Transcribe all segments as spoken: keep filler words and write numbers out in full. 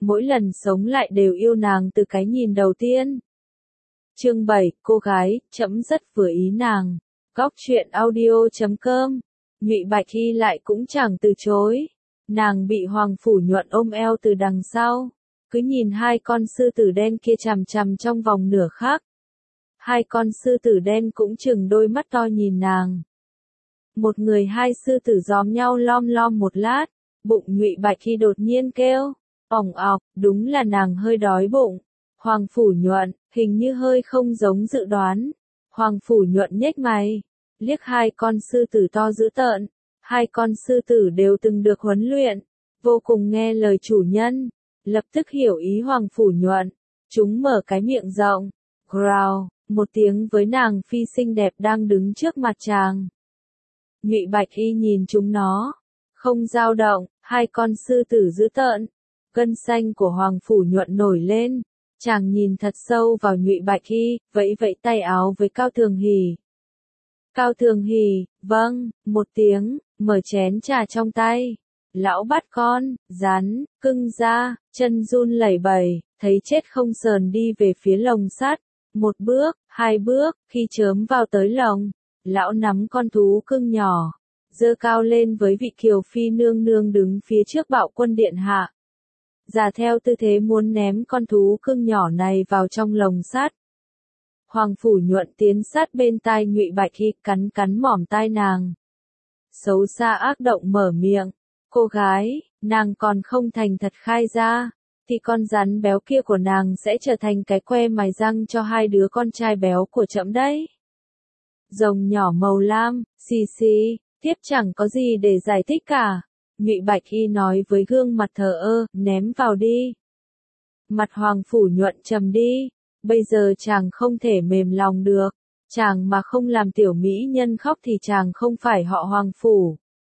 mỗi lần sống lại đều yêu nàng từ cái nhìn đầu tiên. Chương bảy, cô gái, trẫm rất vừa ý nàng. Góc truyện audio chấm com. Nhụy Bạch Hy lại cũng chẳng từ chối. Nàng bị Hoàng Phủ Nhuận ôm eo từ đằng sau, cứ nhìn hai con sư tử đen kia chằm chằm trong vòng nửa khắc. Hai con sư tử đen cũng chừng đôi mắt to nhìn nàng. Một người hai sư tử gióm nhau lom lom một lát, bụng Nhụy Bạch Hy đột nhiên kêu, ỏng ọc, đúng là nàng hơi đói bụng. Hoàng Phủ Nhuận, hình như hơi không giống dự đoán. Hoàng Phủ Nhuận nhếch mày, liếc hai con sư tử to dữ tợn. Hai con sư tử đều từng được huấn luyện, vô cùng nghe lời chủ nhân, lập tức hiểu ý Hoàng Phủ Nhuận. Chúng mở cái miệng rộng, growl, một tiếng với nàng phi xinh đẹp đang đứng trước mặt chàng. Nhụy Bạch Hy nhìn chúng nó, không dao động, hai con sư tử dữ tợn. Gân xanh của Hoàng Phủ Nhuận nổi lên, chàng nhìn thật sâu vào Nhụy Bạch Hy, vẫy vẫy tay áo với Cao Thường Hỷ. Cao Thường Hỷ, vâng, một tiếng, mở chén trà trong tay. Lão bắt con, rắn, cưng ra, chân run lẩy bẩy, thấy chết không sờn đi về phía lồng sắt. Một bước, hai bước, khi chớm vào tới lồng, lão nắm con thú cưng nhỏ, giơ cao lên với vị kiều phi nương nương đứng phía trước Bạo Quân điện hạ. Giả theo tư thế muốn ném con thú cưng nhỏ này vào trong lồng sắt. Hoàng Phủ Nhuận tiến sát bên tai Nhụy Bạch Hy, cắn cắn mỏm tai nàng. Xấu xa ác động mở miệng, cô gái, nàng còn không thành thật khai ra, thì con rắn béo kia của nàng sẽ trở thành cái que mài răng cho hai đứa con trai béo của trẫm đấy. Rồng nhỏ màu lam, xì xì, tiếp chẳng có gì để giải thích cả. Nhụy Bạch Hy nói với gương mặt thờ ơ, ném vào đi. Mặt Hoàng Phủ Nhuận trầm đi, bây giờ chàng không thể mềm lòng được. Chàng mà không làm tiểu mỹ nhân khóc thì chàng không phải họ Hoàng Phủ.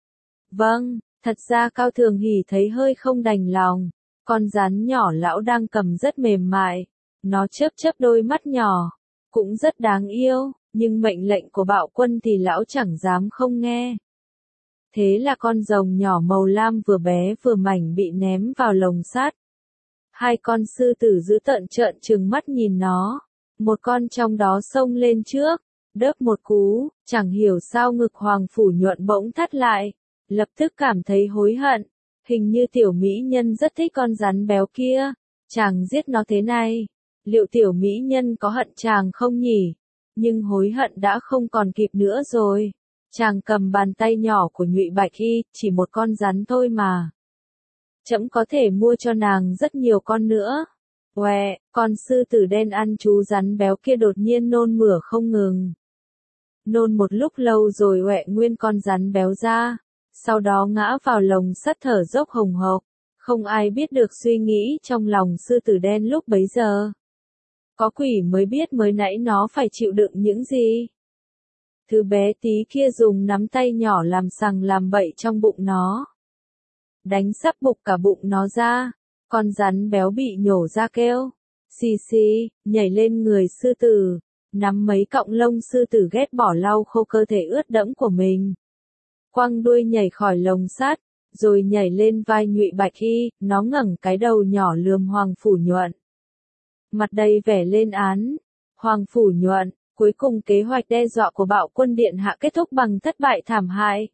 Vâng, thật ra Cao Thường Hỷ thấy hơi không đành lòng. Con rắn nhỏ lão đang cầm rất mềm mại. Nó chớp chớp đôi mắt nhỏ, cũng rất đáng yêu, nhưng mệnh lệnh của Bạo Quân thì lão chẳng dám không nghe. Thế là con rồng nhỏ màu lam vừa bé vừa mảnh bị ném vào lồng sắt. Hai con sư tử dữ tợn trợn trừng mắt nhìn nó. Một con trong đó xông lên trước, đớp một cú, chẳng hiểu sao ngực Hoàng Phủ Nhuận bỗng thắt lại, lập tức cảm thấy hối hận. Hình như tiểu mỹ nhân rất thích con rắn béo kia, chàng giết nó thế này, liệu tiểu mỹ nhân có hận chàng không nhỉ? Nhưng hối hận đã không còn kịp nữa rồi. Chàng cầm bàn tay nhỏ của Nhụy Bạch Hy, chỉ một con rắn thôi mà. Trẫm có thể mua cho nàng rất nhiều con nữa. Oẹ, con sư tử đen ăn chú rắn béo kia đột nhiên nôn mửa không ngừng. Nôn một lúc lâu rồi oẹ nguyên con rắn béo ra, sau đó ngã vào lồng sắt thở dốc hồng hộc. Không ai biết được suy nghĩ trong lòng sư tử đen lúc bấy giờ. Có quỷ mới biết mới nãy nó phải chịu đựng những gì. Thứ bé tí kia dùng nắm tay nhỏ làm sằng làm bậy trong bụng nó. Đánh sắp bục cả bụng nó ra. Con rắn béo bị nhổ ra kêu. Xì xì, nhảy lên người sư tử. Nắm mấy cọng lông sư tử ghét bỏ lau khô cơ thể ướt đẫm của mình. Quăng đuôi nhảy khỏi lồng sắt, rồi nhảy lên vai Nhụy Bạch Hy, nó ngẩng cái đầu nhỏ lườm Hoàng Phủ Nhuận. Mặt đầy vẻ lên án. Hoàng Phủ Nhuận, cuối cùng kế hoạch đe dọa của Bạo Quân điện hạ kết thúc bằng thất bại thảm hại.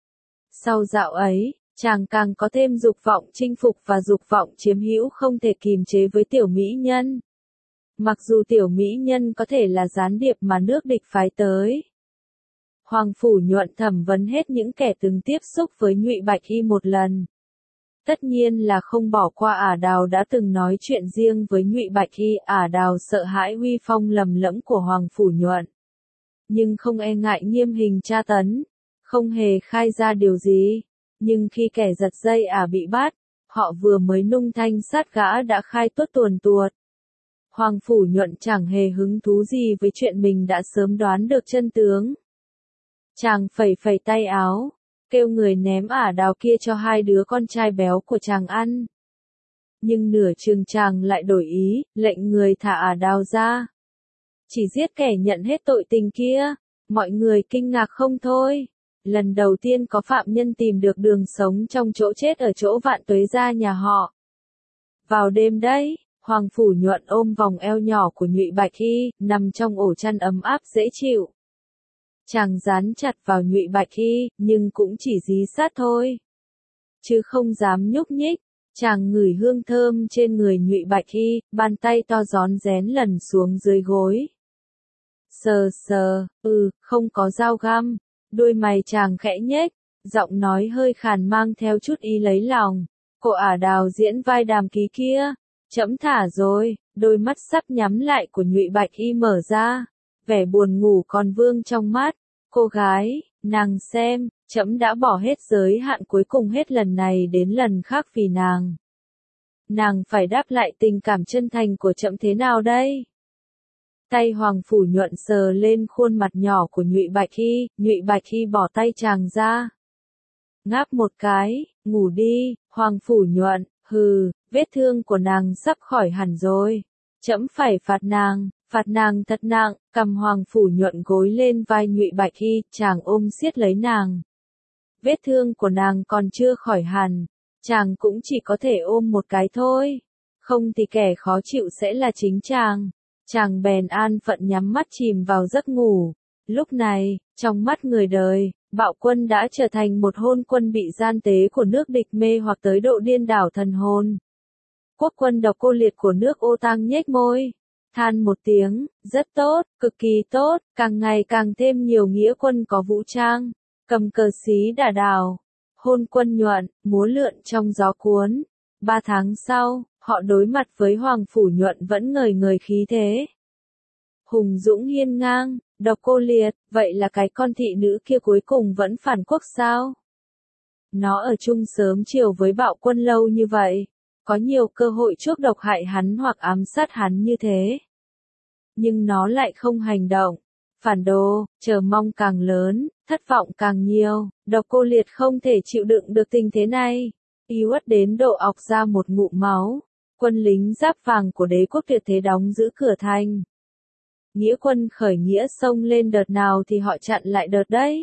Sau dạo ấy, chàng càng có thêm dục vọng chinh phục và dục vọng chiếm hữu không thể kìm chế với tiểu mỹ nhân. Mặc dù tiểu mỹ nhân có thể là gián điệp mà nước địch phái tới. Hoàng Phủ Nhuận thẩm vấn hết những kẻ từng tiếp xúc với Nhụy Bạch Hy một lần. Tất nhiên là không bỏ qua Ả Đào đã từng nói chuyện riêng với Nhụy Bạch Hy. Ả Đào sợ hãi uy phong lầm lẫm của Hoàng Phủ Nhuận, nhưng không e ngại nghiêm hình tra tấn, không hề khai ra điều gì. Nhưng khi kẻ giật dây Ả bị bắt, họ vừa mới nung thanh sát gã đã khai tuốt tuồn tuột. Hoàng Phủ Nhuận chẳng hề hứng thú gì với chuyện mình đã sớm đoán được chân tướng. Chàng phẩy phẩy tay áo, kêu người ném Ả Đào kia cho hai đứa con trai béo của chàng ăn. Nhưng nửa chừng chàng lại đổi ý, lệnh người thả Ả Đào ra. Chỉ giết kẻ nhận hết tội tình kia. Mọi người kinh ngạc không thôi. Lần đầu tiên có phạm nhân tìm được đường sống trong chỗ chết ở chỗ Vạn Tuế gia nhà họ. Vào đêm đấy, Hoàng Phủ Nhuận ôm vòng eo nhỏ của Nhụy Bạch Hy, nằm trong ổ chăn ấm áp dễ chịu. Chàng dán chặt vào Nhụy Bạch Hy, nhưng cũng chỉ dí sát thôi, chứ không dám nhúc nhích. Chàng ngửi hương thơm trên người Nhụy Bạch Hy, bàn tay to rón rén lần xuống dưới gối. Sờ sờ, ừ, không có dao găm. Đôi mày chàng khẽ nhếch, giọng nói hơi khàn mang theo chút ý lấy lòng. Cô ả Đào diễn vai Đàm Ký kia, trẫm thả rồi. Đôi mắt sắp nhắm lại của Nhụy Bạch Hy mở ra, vẻ buồn ngủ còn vương trong mắt. Cô gái, nàng xem, trẫm đã bỏ hết giới hạn cuối cùng hết lần này đến lần khác vì nàng. Nàng phải đáp lại tình cảm chân thành của trẫm thế nào đây? Tay Hoàng Phủ Nhuận sờ lên khuôn mặt nhỏ của Nhụy Bạch Hy, Nhụy Bạch Hy bỏ tay chàng ra. Ngáp một cái, ngủ đi, Hoàng Phủ Nhuận, hừ, vết thương của nàng sắp khỏi hẳn rồi. Trẫm phải phạt nàng, phạt nàng thật nặng. Cầm Hoàng Phủ Nhuận gối lên vai Nhụy Bạch Hy, chàng ôm siết lấy nàng. Vết thương của nàng còn chưa khỏi hẳn, chàng cũng chỉ có thể ôm một cái thôi. Không thì kẻ khó chịu sẽ là chính chàng. Chàng bèn an phận nhắm mắt chìm vào giấc ngủ. Lúc này, trong mắt người đời, Bạo Quân đã trở thành một hôn quân bị gian tế của nước địch mê hoặc tới độ điên đảo thần hồn. Quốc quân độc cô liệt của nước Ô Tang nhếch môi, than một tiếng, rất tốt, cực kỳ tốt, càng ngày càng thêm nhiều nghĩa quân có vũ trang, cầm cờ xí đả đảo. Hôn quân Nhuận, múa lượn trong gió cuốn. Ba tháng sau, họ đối mặt với Hoàng Phủ Nhuận vẫn ngời ngời khí thế. Hùng dũng hiên ngang, độc cô liệt, vậy là cái con thị nữ kia cuối cùng vẫn phản quốc sao? Nó ở chung sớm chiều với Bạo Quân lâu như vậy, có nhiều cơ hội chuốc độc hại hắn hoặc ám sát hắn như thế. Nhưng nó lại không hành động. Phản đồ, chờ mong càng lớn, thất vọng càng nhiều, độc cô liệt không thể chịu đựng được tình thế này. Yếu ớt đến độ ọc ra một ngụm máu. Quân lính giáp vàng của đế quốc tuyệt thế đóng giữ cửa thành. Nghĩa quân khởi nghĩa xông lên đợt nào thì họ chặn lại đợt đấy.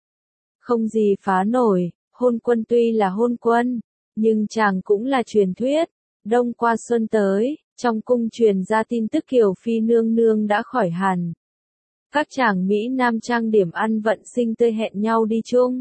Không gì phá nổi, hôn quân tuy là hôn quân, nhưng chàng cũng là truyền thuyết. Đông qua xuân tới, trong cung truyền ra tin tức Kiều Phi nương nương đã khỏi hẳn. Các chàng Mỹ Nam trang điểm ăn vận sinh tươi hẹn nhau đi chung.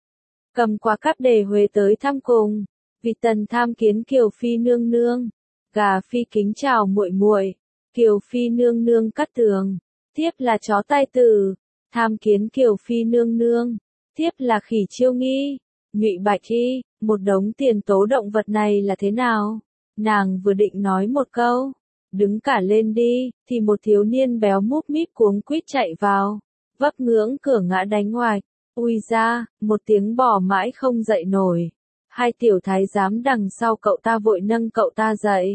Cầm qua cáp đề Huế tới thăm cùng. Vì tần tham kiến Kiều Phi nương nương. Gà Phi kính chào muội muội. Kiều Phi nương nương cắt tường. Tiếp là chó tai tử. Tham kiến Kiều Phi nương nương. Tiếp là khỉ chiêu nghi. Nhụy Bạch Hy, một đống tiền tố động vật này là thế nào? Nàng vừa định nói một câu, đứng cả lên đi, thì một thiếu niên béo múp míp cuống quýt chạy vào, vấp ngưỡng cửa ngã đánh ngoạch. Ui ra, một tiếng bò mãi không dậy nổi. Hai tiểu thái giám đằng sau cậu ta vội nâng cậu ta dậy.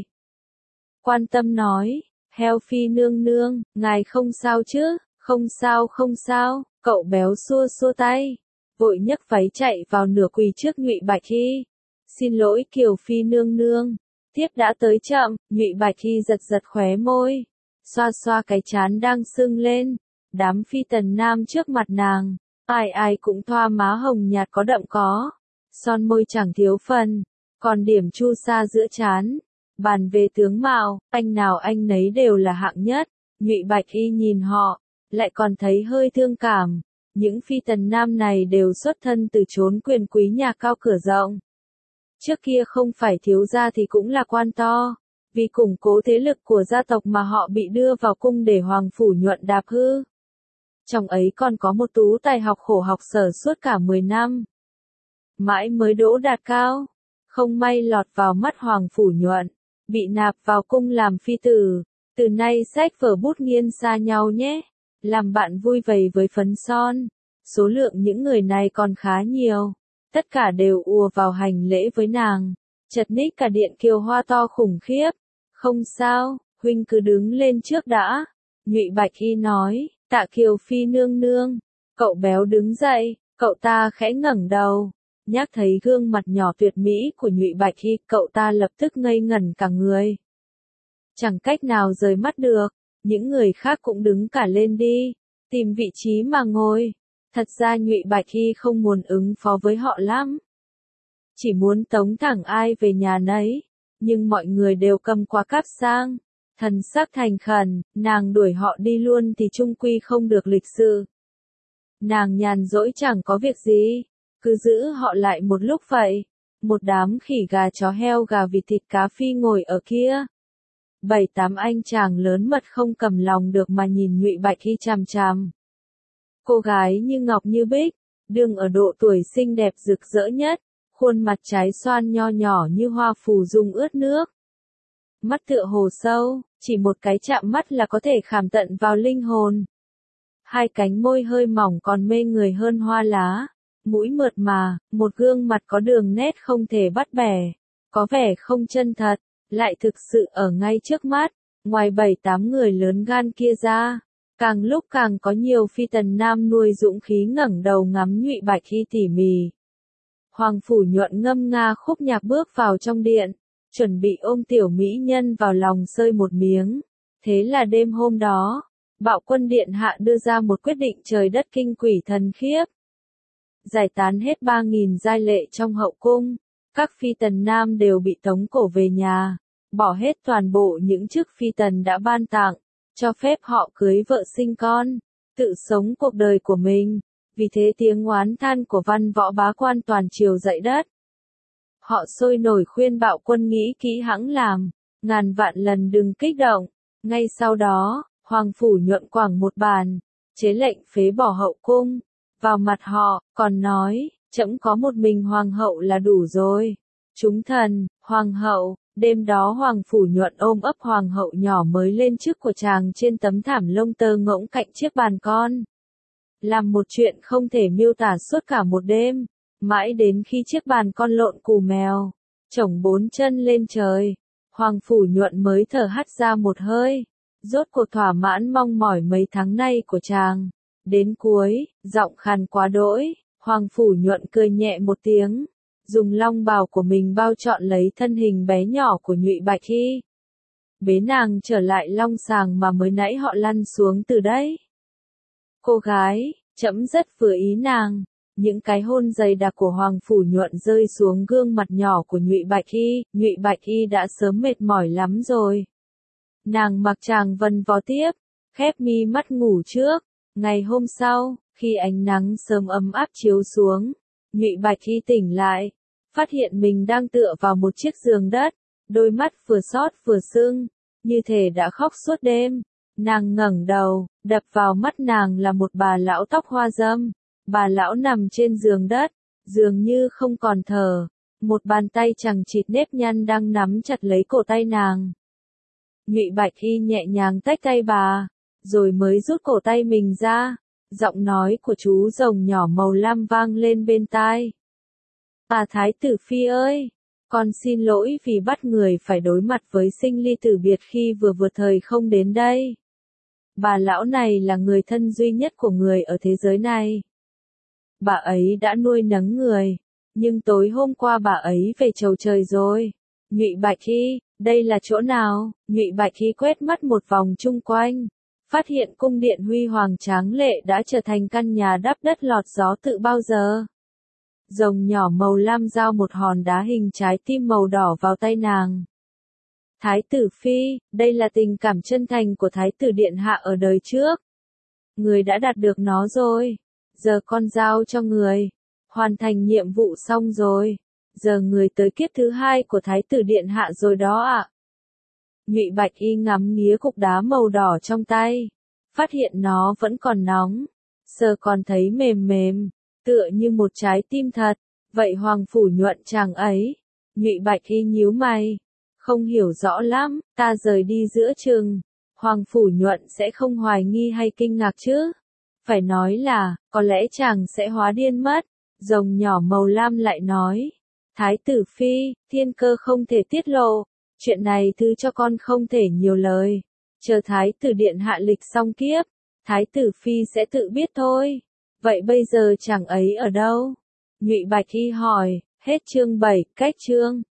Quan tâm nói, Heo Phi nương nương, ngài không sao chứ? Không sao không sao, cậu béo xua xua tay, vội nhấc váy chạy vào nửa quỳ trước Nhụy Bạch Hy. Xin lỗi Kiều Phi nương nương, tiếp đã tới chậm. Nhụy Bạch Hy giật giật khóe môi, xoa xoa cái trán đang sưng lên. Đám phi tần nam trước mặt nàng, ai ai cũng thoa má hồng nhạt có đậm có, son môi chẳng thiếu phần, còn điểm chu sa giữa trán. Bàn về tướng mạo, anh nào anh nấy đều là hạng nhất. Nhụy Bạch Hy nhìn họ, lại còn thấy hơi thương cảm. Những phi tần nam này đều xuất thân từ chốn quyền quý nhà cao cửa rộng. Trước kia không phải thiếu gia thì cũng là quan to. Vì củng cố thế lực của gia tộc mà họ bị đưa vào cung để Hoàng Phủ Nhuận đạp hư. Trong ấy còn có một tú tài học khổ học sở suốt cả mười năm. Mãi mới đỗ đạt cao. Không may lọt vào mắt Hoàng Phủ Nhuận, bị nạp vào cung làm phi tử. Từ nay sách vở bút nghiêng xa nhau nhé. Làm bạn vui vầy với phấn son. Số lượng những người này còn khá nhiều. Tất cả đều ùa vào hành lễ với nàng. Chật ních cả điện Kiều Hoa to khủng khiếp. Không sao, huynh cứ đứng lên trước đã. Nhụy Bạch Hy nói, tạ Kiều Phi nương nương. Cậu béo đứng dậy, cậu ta khẽ ngẩng đầu. Nhắc thấy gương mặt nhỏ tuyệt mỹ của Nhụy Bạch Hy, cậu ta lập tức ngây ngẩn cả người. Chẳng cách nào rời mắt được. Những người khác cũng đứng cả lên đi, tìm vị trí mà ngồi. Thật ra Nhụy Bạch Hy không muốn ứng phó với họ lắm. Chỉ muốn tống thẳng ai về nhà nấy. nhưng mọi người đều cầm qua cáp sang. Thần sắc thành khẩn, nàng đuổi họ đi luôn thì chung quy không được lịch sự. Nàng nhàn rỗi chẳng có việc gì, cứ giữ họ lại một lúc vậy. Một đám khỉ gà chó heo gà vịt thịt cá phi ngồi ở kia. Bảy tám anh chàng lớn mật không cầm lòng được mà nhìn Nhụy Bạch Hy chằm chằm. Cô gái như ngọc như bích, đương ở độ tuổi xinh đẹp rực rỡ nhất, khuôn mặt trái xoan nho nhỏ như hoa phù dung ướt nước. Mắt tựa hồ sâu, chỉ một cái chạm mắt là có thể khảm tận vào linh hồn. Hai cánh môi hơi mỏng còn mê người hơn hoa lá, mũi mượt mà, một gương mặt có đường nét không thể bắt bẻ, có vẻ không chân thật, lại thực sự ở ngay trước mắt. Ngoài bảy tám người lớn gan kia ra, càng lúc càng có nhiều phi tần nam nuôi dũng khí ngẩng đầu ngắm Nhụy Bạch Hy tỉ mỉ. Hoàng Phủ Nhuận ngâm nga khúc nhạc bước vào trong điện, chuẩn bị ôm tiểu mỹ nhân vào lòng sơi một miếng. Thế là đêm hôm đó, Bạo Quân điện hạ đưa ra một quyết định trời đất kinh quỷ thần khiếp. Giải tán hết ba nghìn giai lệ trong hậu cung, các phi tần nam đều bị tống cổ về nhà, bỏ hết toàn bộ những chức phi tần đã ban tặng, cho phép họ cưới vợ sinh con, tự sống cuộc đời của mình. Vì thế tiếng oán than của văn võ bá quan toàn triều dậy đất. Họ sôi nổi khuyên Bạo Quân nghĩ kỹ hẵng làm, ngàn vạn lần đừng kích động. Ngay sau đó, Hoàng Phủ Nhuận quẳng một bàn, chế lệnh phế bỏ hậu cung, vào mặt họ, còn nói, trẫm có một mình hoàng hậu là đủ rồi. Chúng thần, hoàng hậu, đêm đó Hoàng Phủ Nhuận ôm ấp hoàng hậu nhỏ mới lên chức của chàng trên tấm thảm lông tơ ngỗng cạnh chiếc bàn con. Làm một chuyện không thể miêu tả suốt cả một đêm, mãi đến khi chiếc bàn con lộn cù mèo, chổng bốn chân lên trời, Hoàng Phủ Nhuận mới thở hắt ra một hơi, rốt cuộc thỏa mãn mong mỏi mấy tháng nay của chàng. Đến cuối, giọng khàn quá đỗi, Hoàng Phủ Nhuận cười nhẹ một tiếng, dùng long bào của mình bao trọn lấy thân hình bé nhỏ của Nhụy Bạch Hy. Bế nàng trở lại long sàng mà mới nãy họ lăn xuống từ đấy. Cô gái, trẫm rất vừa ý nàng. Những cái hôn dày đặc của Hoàng Phủ Nhuận rơi xuống gương mặt nhỏ của Nhụy Bạch Hy, Nhụy Bạch Hy đã sớm mệt mỏi lắm rồi. Nàng mặc chàng vân vó tiếp, khép mi mắt ngủ trước. Ngày hôm sau, khi ánh nắng sớm ấm áp chiếu xuống, Nhụy Bạch Hy tỉnh lại, phát hiện mình đang tựa vào một chiếc giường đất, đôi mắt vừa xót vừa sưng, như thể đã khóc suốt đêm. Nàng ngẩng đầu, đập vào mắt nàng là một bà lão tóc hoa râm. Bà lão nằm trên giường đất, dường như không còn thở, một bàn tay chằng chịt nếp nhăn đang nắm chặt lấy cổ tay nàng. Nhụy Bạch Hy nhẹ nhàng tách tay bà, rồi mới rút cổ tay mình ra, giọng nói của chú rồng nhỏ màu lam vang lên bên tai. À Thái tử Phi ơi, con xin lỗi vì bắt người phải đối mặt với sinh ly tử biệt khi vừa vừa thời không đến đây. Bà lão này là người thân duy nhất của người ở thế giới này. Bà ấy đã nuôi nấng người, nhưng tối hôm qua bà ấy về chầu trời rồi. Nhụy Bạch Hy, đây là chỗ nào? Nhụy Bạch Hy quét mắt một vòng chung quanh, phát hiện cung điện huy hoàng tráng lệ đã trở thành căn nhà đắp đất lọt gió tự bao giờ. Rồng nhỏ màu lam giao một hòn đá hình trái tim màu đỏ vào tay nàng. Thái tử Phi, đây là tình cảm chân thành của Thái tử Điện Hạ ở đời trước. Người đã đạt được nó rồi. Giờ con giao cho người. Hoàn thành nhiệm vụ xong rồi. Giờ người tới kiếp thứ hai của Thái tử Điện Hạ rồi đó ạ. À. Nhụy Bạch Y ngắm nghía cục đá màu đỏ trong tay. Phát hiện nó vẫn còn nóng. Sờ còn thấy mềm mềm. Tựa như một trái tim thật. Vậy Hoàng Phủ Nhuận chàng ấy. Nhụy Bạch Y nhíu mày. Không hiểu rõ lắm, ta rời đi giữa chừng. Hoàng Phủ Nhuận sẽ không hoài nghi hay kinh ngạc chứ? Phải nói là, có lẽ chàng sẽ hóa điên mất. Rồng nhỏ màu lam lại nói. Thái tử Phi, thiên cơ không thể tiết lộ. Chuyện này thứ cho con không thể nhiều lời. Chờ Thái tử Điện Hạ lịch xong kiếp. Thái tử Phi sẽ tự biết thôi. Vậy bây giờ chàng ấy ở đâu? Nhụy Bạch Y hỏi, hết chương bảy, cách chương.